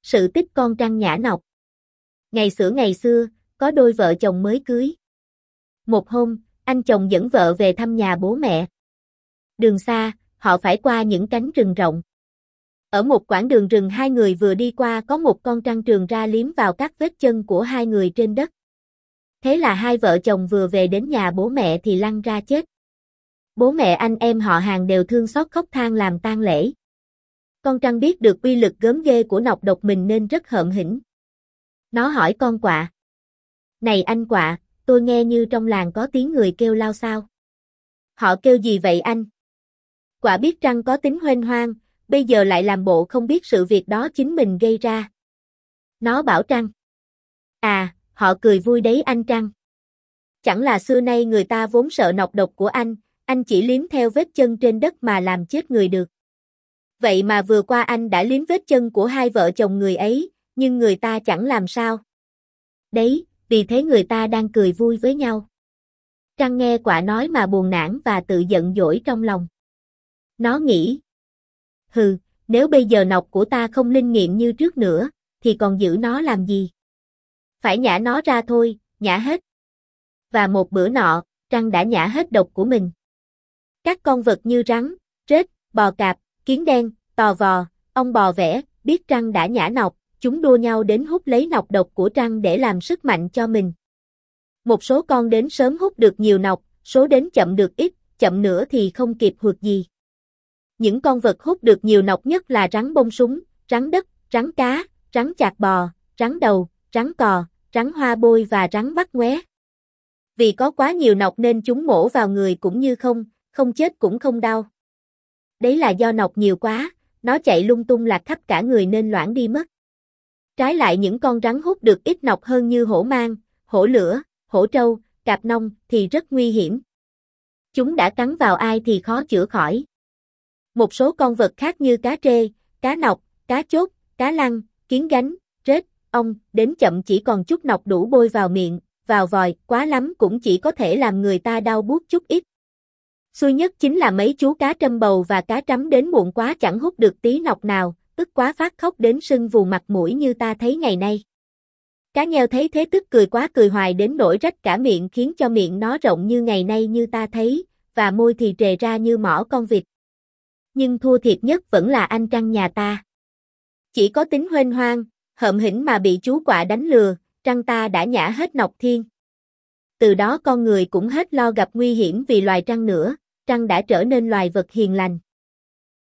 Sự tích con trăng nhả nọc. Ngày xưa, có đôi vợ chồng mới cưới. Một hôm, anh chồng dẫn vợ về thăm nhà bố mẹ. Đường xa, họ phải qua những cánh rừng rộng. Ở một quãng đường rừng hai người vừa đi qua có một con trăng trườn ra liếm vào các vết chân của hai người trên đất. Thế là hai vợ chồng vừa về đến nhà bố mẹ thì lăn ra chết. Bố mẹ anh em họ hàng đều thương xót khóc than làm tang lễ. Con trăng biết được uy lực gớm ghê của nọc độc mình nên rất hợm hĩnh. Nó hỏi con quạ. Này anh quạ, tôi nghe như trong làng có tiếng người kêu lao xao. Họ kêu gì vậy anh? Quạ biết trăng có tính huênh hoang, bây giờ lại làm bộ không biết sự việc đó chính mình gây ra. Nó bảo trăng. À, họ cười vui đấy anh trăng. Chẳng là xưa nay người ta vốn sợ nọc độc của anh chỉ liếm theo vết chân trên đất mà làm chết người được. Vậy mà vừa qua anh đã liếm vết chân của hai vợ chồng người ấy, nhưng người ta chẳng làm sao. Đấy, vì thế người ta đang cười vui với nhau. Trăng nghe quạ nói mà buồn nản và tự giận dỗi trong lòng. Nó nghĩ. Hừ, nếu bây giờ nọc của ta không linh nghiệm như trước nữa, thì còn giữ nó làm gì? Phải nhả nó ra thôi, nhả hết. Và một bữa nọ, trăng đã nhả hết độc của mình. Các con vật như rắn, rết, bò cạp, kiến đen, tò vò, ong bò vẽ, biết trăng đã nhả nọc, chúng đua nhau đến hút lấy nọc độc của trăng để làm sức mạnh cho mình. Một số con đến sớm hút được nhiều nọc, số đến chậm được ít, chậm nữa thì không kịp hụt gì. Những con vật hút được nhiều nọc nhất là rắn bông súng, rắn đất, rắn cá, rắn chạc bò, rắn đầu, rắn cò, rắn hoa bôi và rắn bắt ngoé. Vì có quá nhiều nọc nên chúng mổ vào người cũng như không chết cũng không đau. Đấy là do nọc nhiều quá, nó chạy lung tung lạc khắp cả người nên loãng đi mất. Trái lại những con rắn hút được ít nọc hơn như hổ mang, hổ lửa, hổ trâu, cạp nông thì rất nguy hiểm. Chúng đã cắn vào ai thì khó chữa khỏi. Một số con vật khác như cá trê, cá nọc, cá chốt, cá lăng, kiến gánh, rết, ong, đến chậm chỉ còn chút nọc đủ bôi vào miệng, vào vòi, quá lắm cũng chỉ có thể làm người ta đau buốt chút ít. Xui nhất chính là mấy chú cá trâm bầu và cá trắm đến muộn quá chẳng hút được tí nọc nào, tức quá phát khóc đến sưng vù mặt mũi như ta thấy ngày nay. Cá nheo thấy thế tức cười quá cười hoài đến nỗi rách cả miệng khiến cho miệng nó rộng như ngày nay như ta thấy, và môi thì trề ra như mỏ con vịt. Nhưng thua thiệt nhất vẫn là anh trăng nhà ta. Chỉ có tính huênh hoang, hợm hĩnh mà bị chú quạ đánh lừa, trăng ta đã nhả hết nọc thiên. Từ đó con người cũng hết lo gặp nguy hiểm vì loài trăng nữa, trăng đã trở nên loài vật hiền lành.